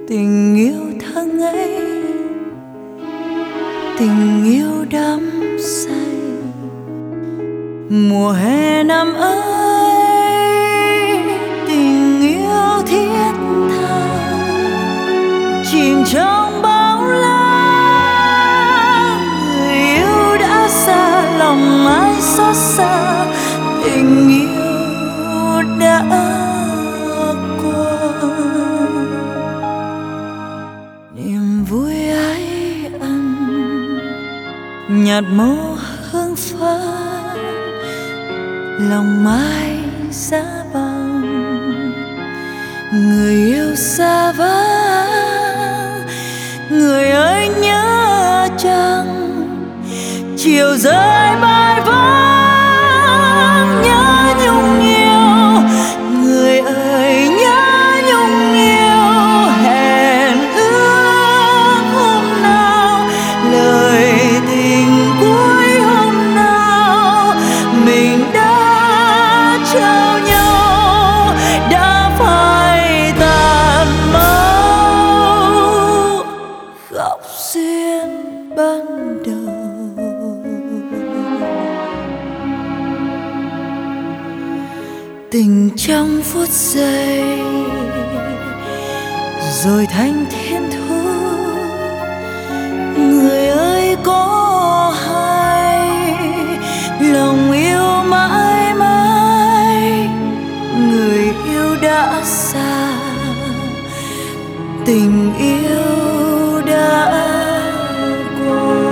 tình yêu thăng ấy, tình yêu đắm say. Mùa hè năm ấy, tình yêu thiết tha, chìm trong bão la. Người yêu đã xa, lòng ai xót xa, tình yêu đã qua. Niềm vui ái ân nhạt màu hương phấn, lòng mai giá băng. Người yêu xa vắng, người ơi nhớ chăng chiều rơi bãi vắng. Nhớ nhung yêu, người ơi nhớ nhung yêu. Hẹn ước hôm nào, lời tình cuối hôm nào, mình đã trao nhau đã phai tàn mau. Khóc duyên ban đầu, tình trong phút giây rồi thành thiên thu. Người ơi có hay lòng yêu mãi mãi, người yêu đã xa, tình yêu đã qua.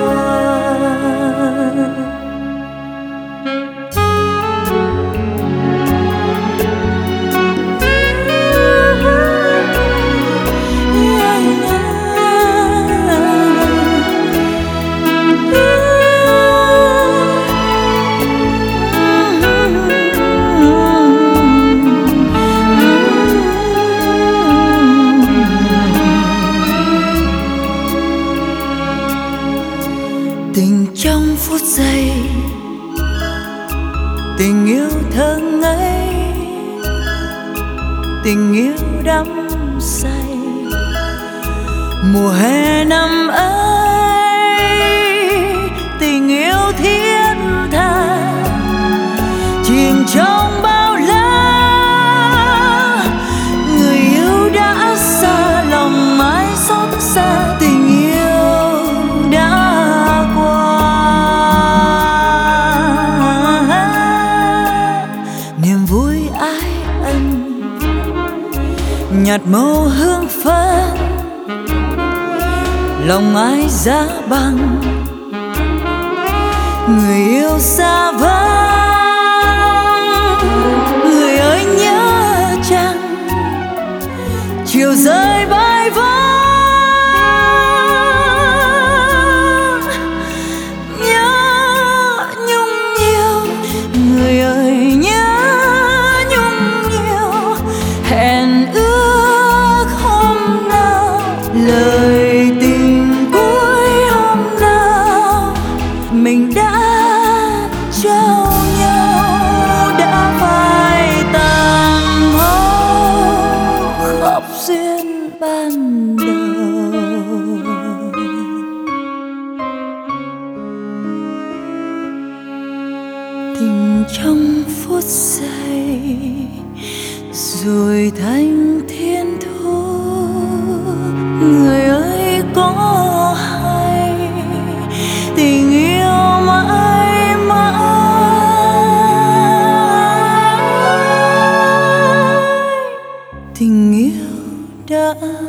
Tình trong phút giây, tình yêu thơ ngây, tình yêu đắm say. Mùa hè năm ấy, tình yêu thiết tha, chìm trong bao la. Người yêu đã xa, lòng mãi xót xa, tình yêu đã nhạt màu hương phấn, lòng ai giá băng. Người yêu xa vắng, người ơi nhớ chăng chiều rơi bãi vắng. Nhớ nhung nhiều, người ơi nhớ nhung nhiều. Hẹn lời tình cuối hôm nào, mình đã trao nhau đã phai tàn mau. Khóc duyên ban đầu, tình trong phút giây rồi thành thiên thu. Người ơi có hay tình yêu mãi mãi, tình yêu đã